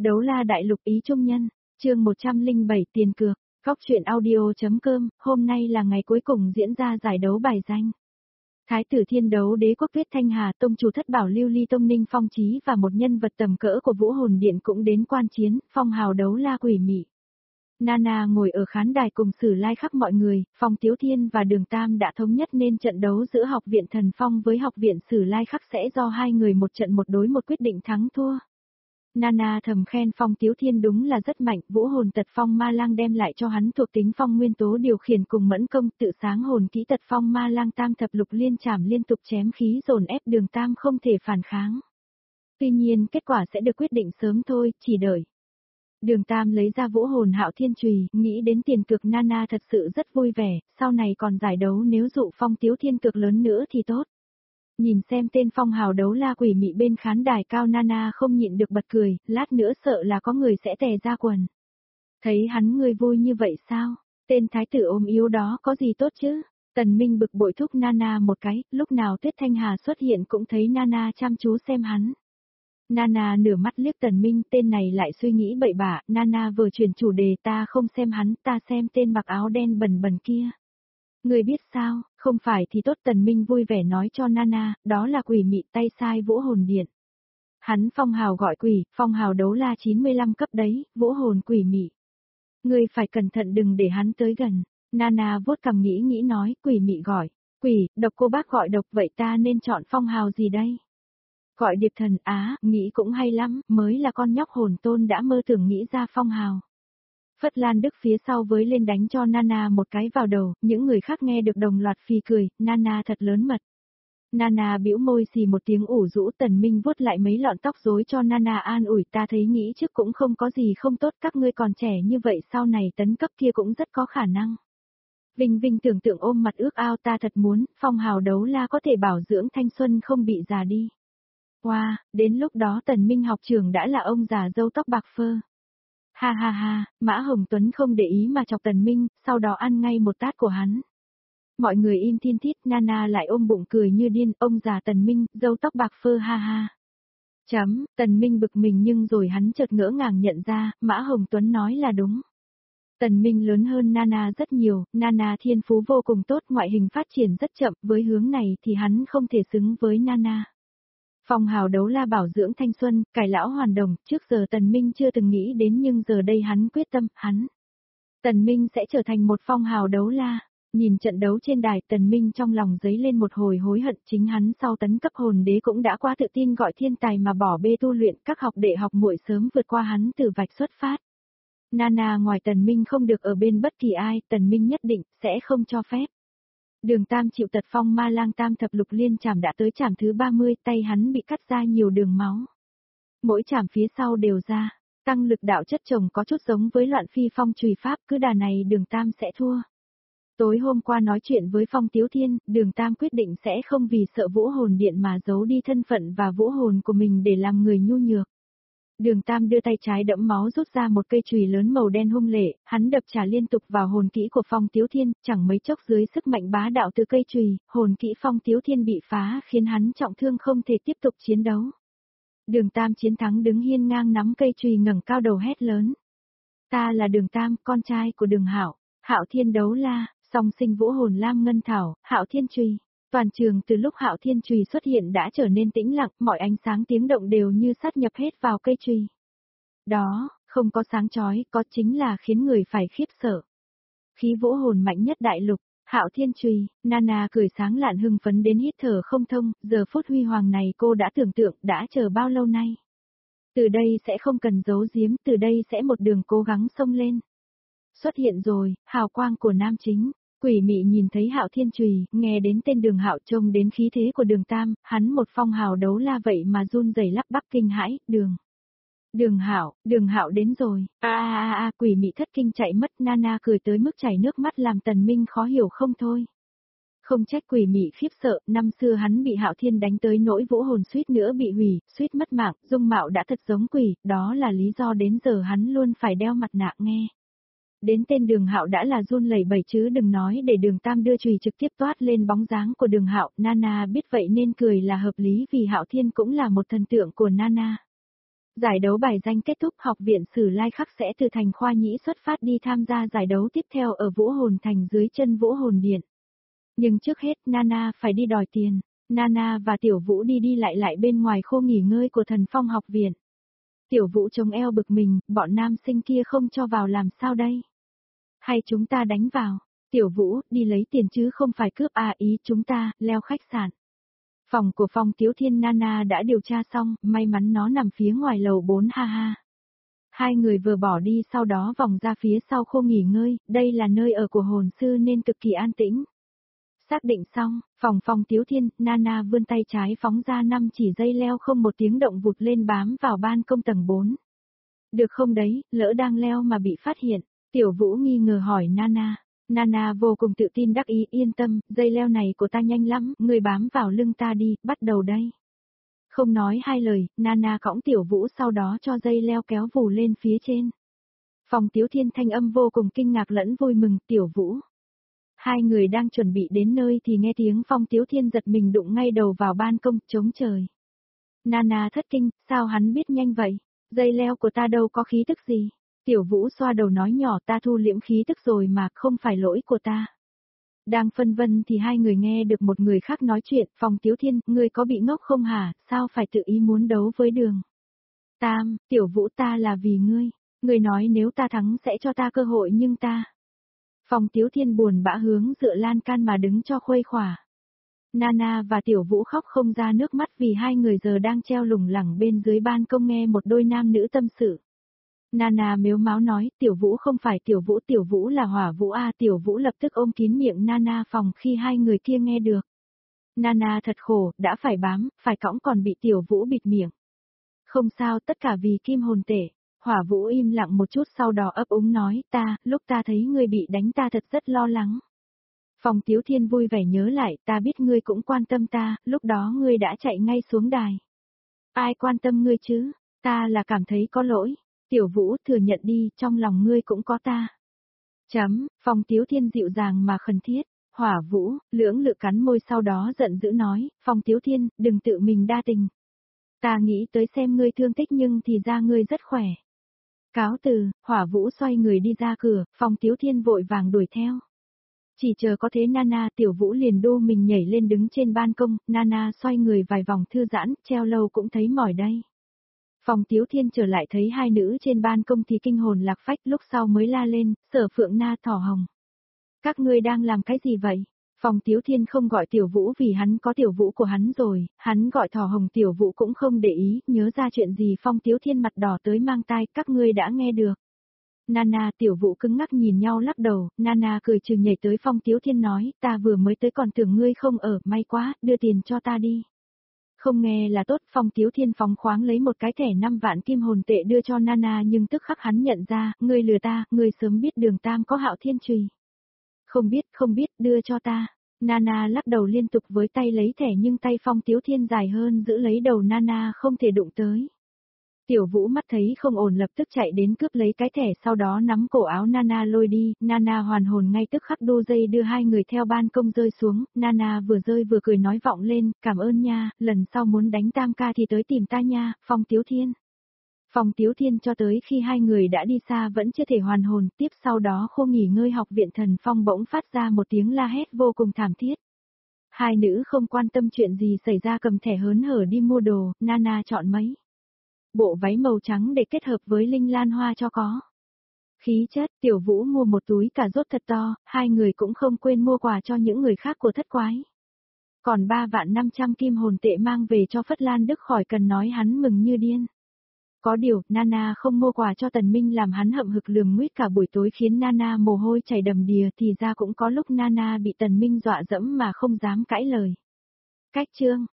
Đấu la đại lục ý trung nhân, chương 107 tiền cược, góc truyện audio.com, hôm nay là ngày cuối cùng diễn ra giải đấu bài danh. Thái tử thiên đấu đế quốc Tuyết Thanh Hà tông chủ thất bảo lưu ly tông Ninh Phong Chí và một nhân vật tầm cỡ của Vũ Hồn Điện cũng đến quan chiến, phong hào đấu la quỷ mị. Nana ngồi ở khán đài cùng Sử Lai khắp mọi người, Phong Tiếu Thiên và Đường Tam đã thống nhất nên trận đấu giữa học viện Thần Phong với học viện Sử Lai khắc sẽ do hai người một trận một đối một quyết định thắng thua. Nana thầm khen Phong Tiếu Thiên đúng là rất mạnh, vũ hồn tật phong ma lang đem lại cho hắn thuộc tính phong nguyên tố điều khiển cùng mẫn công tự sáng hồn kỹ tật phong ma lang tam thập lục liên chảm liên tục chém khí dồn ép Đường Tam không thể phản kháng. Tuy nhiên kết quả sẽ được quyết định sớm thôi, chỉ đợi. Đường Tam lấy ra vũ hồn hạo thiên chùy, nghĩ đến tiền cược Nana thật sự rất vui vẻ, sau này còn giải đấu nếu dụ Phong Tiếu Thiên cược lớn nữa thì tốt. Nhìn xem tên phong hào đấu la quỷ mị bên khán đài cao, Nana không nhịn được bật cười, lát nữa sợ là có người sẽ tè ra quần. Thấy hắn người vui như vậy sao? Tên thái tử ốm yếu đó có gì tốt chứ? Tần Minh bực bội thúc Nana một cái, lúc nào Tuyết Thanh Hà xuất hiện cũng thấy Nana chăm chú xem hắn. Nana nửa mắt liếc Tần Minh, tên này lại suy nghĩ bậy bạ, Nana vừa chuyển chủ đề, ta không xem hắn, ta xem tên mặc áo đen bẩn bẩn kia. Người biết sao, không phải thì tốt. Tần Minh vui vẻ nói cho Nana, đó là quỷ mị tay sai Vũ Hồn Điện. Hắn phong hào gọi quỷ, phong hào đấu la 95 cấp đấy, vũ hồn quỷ mị. Người phải cẩn thận đừng để hắn tới gần. Nana vuốt cằm nghĩ nói, quỷ mị gọi, quỷ, độc cô bác gọi độc, vậy ta nên chọn phong hào gì đây? Gọi điệp thần, á, nghĩ cũng hay lắm, mới là con nhóc hồn tôn đã mơ tưởng nghĩ ra phong hào. Phất Lan Đức phía sau với lên đánh cho Nana một cái vào đầu, những người khác nghe được đồng loạt phì cười, Nana thật lớn mật. Nana bĩu môi xì một tiếng ủ rũ. Tần Minh vuốt lại mấy lọn tóc rối cho Nana an ủi, ta thấy nghĩ trước cũng không có gì không tốt, các ngươi còn trẻ như vậy sau này tấn cấp kia cũng rất có khả năng. Vinh Vinh tưởng tượng ôm mặt ước ao, ta thật muốn, phong hào đấu la có thể bảo dưỡng thanh xuân không bị già đi. Wow, đến lúc đó Tần Minh học trưởng đã là ông già râu tóc bạc phơ. Ha ha ha, Mã Hồng Tuấn không để ý mà chọc Tần Minh, sau đó ăn ngay một tát của hắn. Mọi người im thiên thít, Nana lại ôm bụng cười như điên, ông già Tần Minh, râu tóc bạc phơ ha ha. Tần Minh bực mình nhưng rồi hắn chợt ngỡ ngàng nhận ra, Mã Hồng Tuấn nói là đúng. Tần Minh lớn hơn Nana rất nhiều, Nana thiên phú vô cùng tốt, ngoại hình phát triển rất chậm, với hướng này thì hắn không thể xứng với Nana. Phong hào đấu la bảo dưỡng thanh xuân, cải lão hoàn đồng, trước giờ Tần Minh chưa từng nghĩ đến nhưng giờ đây hắn quyết tâm, Tần Minh sẽ trở thành một phong hào đấu la. Nhìn trận đấu trên đài, Tần Minh trong lòng dấy lên một hồi hối hận, chính hắn sau tấn cấp hồn đế cũng đã quá tự tin gọi thiên tài mà bỏ bê tu luyện, các học đệ học muội sớm vượt qua hắn từ vạch xuất phát. Nana ngoài Tần Minh không được ở bên bất kỳ ai, Tần Minh nhất định sẽ không cho phép. Đường Tam chịu tật phong ma lang tam thập lục liên chảm đã tới chảm thứ 30, tay hắn bị cắt ra nhiều đường máu. Mỗi chảm phía sau đều ra, tăng lực đạo chất chồng có chút giống với loạn phi phong chùy pháp, cứ đà này Đường Tam sẽ thua. Tối hôm qua nói chuyện với Phong Tiếu Thiên, Đường Tam quyết định sẽ không vì sợ Vũ Hồn Điện mà giấu đi thân phận và vũ hồn của mình để làm người nhu nhược. Đường Tam đưa tay trái đẫm máu rút ra một cây chùy lớn màu đen hung lệ, hắn đập trả liên tục vào hồn kỹ của Phong Tiếu Thiên, chẳng mấy chốc dưới sức mạnh bá đạo từ cây chùy, hồn kỹ Phong Tiếu Thiên bị phá khiến hắn trọng thương không thể tiếp tục chiến đấu. Đường Tam chiến thắng đứng hiên ngang nắm cây chùy ngẩng cao đầu hét lớn. Ta là Đường Tam, con trai của Đường Hạo, Hạo Thiên đấu la, song sinh vũ hồn lam ngân thảo, Hạo Thiên chùy. Toàn trường từ lúc Hạo Thiên chùy xuất hiện đã trở nên tĩnh lặng, mọi ánh sáng tiếng động đều như sát nhập hết vào cây chùy. Đó, không có sáng chói, có chính là khiến người phải khiếp sợ. Khí vũ hồn mạnh nhất đại lục, Hạo Thiên chùy. Nana cười sáng lạn hưng phấn đến hít thở không thông, giờ phút huy hoàng này cô đã tưởng tượng, đã chờ bao lâu nay. Từ đây sẽ không cần giấu giếm, từ đây sẽ một đường cố gắng xông lên. Xuất hiện rồi, hào quang của nam chính. Quỷ mị nhìn thấy Hạo Thiên chùy, nghe đến tên Đường Hạo, trông đến khí thế của Đường Tam, hắn một phong hào đấu la vậy mà run rẩy lắp bắp kinh hãi, Đường Hạo đến rồi. Quỷ mị thất kinh chạy mất, Nana cười tới mức chảy nước mắt làm Tần Minh khó hiểu không thôi. Không trách quỷ mị khiếp sợ, năm xưa hắn bị Hạo Thiên đánh tới nỗi vũ hồn suýt nữa bị hủy, suýt mất mạng, dung mạo đã thật giống quỷ, đó là lý do đến giờ hắn luôn phải đeo mặt nạ nghe. Đến tên Đường Hạo đã là run lẩy bẩy chứ đừng nói để Đường Tam đưa chùy trực tiếp toát lên bóng dáng của Đường Hạo, Nana biết vậy nên cười là hợp lý vì Hạo Thiên cũng là một thần tượng của Nana. Giải đấu bài danh kết thúc, học viện Sử Lai Khắc sẽ từ thành Khoa Nhĩ xuất phát đi tham gia giải đấu tiếp theo ở Vũ Hồn Thành dưới chân Vũ Hồn Điện. Nhưng trước hết Nana phải đi đòi tiền, Nana và Tiểu Vũ đi đi lại lại bên ngoài khu nghỉ ngơi của Thần Phong học viện. Tiểu Vũ chống eo bực mình, bọn nam sinh kia không cho vào làm sao đây? Hay chúng ta đánh vào? Tiểu Vũ, đi lấy tiền chứ không phải cướp à, ý chúng ta, leo khách sạn. Phòng của Phong Tiếu Thiên Nana đã điều tra xong, may mắn nó nằm phía ngoài lầu 4 ha ha. Hai người vừa bỏ đi sau đó vòng ra phía sau khu nghỉ ngơi, đây là nơi ở của hồn sư nên cực kỳ an tĩnh. Xác định xong, phòng Phong Tiếu Thiên, Nana vươn tay trái phóng ra 5 chỉ dây leo không một tiếng động vụt lên bám vào ban công tầng 4. Được không đấy, lỡ đang leo mà bị phát hiện, Tiểu Vũ nghi ngờ hỏi Nana. Nana vô cùng tự tin đắc ý, yên tâm, dây leo này của ta nhanh lắm, người bám vào lưng ta đi, bắt đầu đây. Không nói hai lời, Nana cõng Tiểu Vũ sau đó cho dây leo kéo vù lên phía trên. Phong Tiếu Thiên thanh âm vô cùng kinh ngạc lẫn vui mừng, Tiểu Vũ. Hai người đang chuẩn bị đến nơi thì nghe tiếng Phong Tiếu Thiên giật mình đụng ngay đầu vào ban công, chống trời. Nana thất kinh, sao hắn biết nhanh vậy? Dây leo của ta đâu có khí tức gì? Tiểu Vũ xoa đầu nói nhỏ, ta thu liễm khí tức rồi mà, không phải lỗi của ta. Đang phân vân thì hai người nghe được một người khác nói chuyện, Phong Tiếu Thiên, ngươi có bị ngốc không hả, sao phải tự ý muốn đấu với Đường Tam, Tiểu Vũ, ta là vì ngươi nói nếu ta thắng sẽ cho ta cơ hội nhưng ta. Phong Tiếu Thiên buồn bã hướng dựa lan can mà đứng cho khuây khỏa. Nana và Tiểu Vũ khóc không ra nước mắt vì hai người giờ đang treo lủng lẳng bên dưới ban công nghe một đôi nam nữ tâm sự. Nana mếu máo nói, Tiểu Vũ không phải Tiểu Vũ là Hỏa Vũ a. Tiểu Vũ lập tức ôm kín miệng Nana phòng khi hai người kia nghe được. Nana thật khổ, đã phải bám, phải cõng còn bị Tiểu Vũ bịt miệng. Không sao, tất cả vì kim hồn tể. Hỏa Vũ im lặng một chút sau đó ấp úng nói, lúc ta thấy ngươi bị đánh ta thật rất lo lắng. Phong Tiếu Thiên vui vẻ nhớ lại, ta biết ngươi cũng quan tâm ta, lúc đó ngươi đã chạy ngay xuống đài. Ai quan tâm ngươi chứ, ta là cảm thấy có lỗi. Tiểu Vũ, thừa nhận đi, trong lòng ngươi cũng có ta. Phong Tiếu Thiên dịu dàng mà khẩn thiết. Hỏa Vũ, lưỡng lự cắn môi sau đó giận dữ nói, Phong Tiếu Thiên, đừng tự mình đa tình. Ta nghĩ tới xem ngươi thương tích nhưng thì ra ngươi rất khỏe. Cáo từ, Hỏa Vũ xoay người đi ra cửa, Phong Tiếu Thiên vội vàng đuổi theo. Chỉ chờ có thế Nana, Tiểu Vũ liền đô mình nhảy lên đứng trên ban công, Nana xoay người vài vòng thư giãn, treo lâu cũng thấy mỏi đây. Phong Tiếu Thiên trở lại thấy hai nữ trên ban công thì kinh hồn lạc phách, lúc sau mới la lên, Sở Phượng Na, Thỏ Hồng. Các ngươi đang làm cái gì vậy? Phong Tiếu Thiên không gọi Tiểu Vũ vì hắn có Tiểu Vũ của hắn rồi, hắn gọi Thỏ Hồng Tiểu Vũ cũng không để ý, nhớ ra chuyện gì Phong Tiếu Thiên mặt đỏ tới mang tai, các ngươi đã nghe được. Nana, Tiểu Vũ cứng ngắc nhìn nhau lắc đầu, Nana cười trừ nhảy tới Phong Tiếu Thiên nói, ta vừa mới tới còn tưởng ngươi không ở, may quá, đưa tiền cho ta đi. Không nghe là tốt, Phong Tiếu Thiên phóng khoáng lấy một cái thẻ 5 vạn kim hồn tệ đưa cho Nana nhưng tức khắc hắn nhận ra, ngươi lừa ta, ngươi sớm biết Đường Tam có Hạo Thiên Chùy. Không biết, đưa cho ta. Nana lắc đầu liên tục với tay lấy thẻ nhưng tay Phong Tiếu Thiên dài hơn giữ lấy đầu Nana không thể đụng tới. Tiểu Vũ mắt thấy không ổn lập tức chạy đến cướp lấy cái thẻ sau đó nắm cổ áo Nana lôi đi, Nana hoàn hồn ngay tức khắc đu dây đưa hai người theo ban công rơi xuống, Nana vừa rơi vừa cười nói vọng lên, cảm ơn nha, lần sau muốn đánh Tam ca thì tới tìm ta nha, Phong Tiếu Thiên. Phong Tiếu Thiên cho tới khi hai người đã đi xa vẫn chưa thể hoàn hồn, tiếp sau đó khu nghỉ ngơi học viện Thần Phong bỗng phát ra một tiếng la hét vô cùng thảm thiết. Hai nữ không quan tâm chuyện gì xảy ra cầm thẻ hớn hở đi mua đồ, Nana chọn mấy bộ váy màu trắng để kết hợp với linh lan hoa cho có khí chất. Tiểu Vũ mua một túi cà rốt thật to, hai người cũng không quên mua quà cho những người khác của thất quái. Còn 3.500.000 kim hồn tệ mang về cho Phất Lan Đức khỏi cần nói hắn mừng như điên. Có điều, Nana không mua quà cho Tần Minh làm hắn hậm hực lườm nguýt cả buổi tối khiến Nana mồ hôi chảy đầm đìa, thì ra cũng có lúc Nana bị Tần Minh dọa dẫm mà không dám cãi lời. Cách chương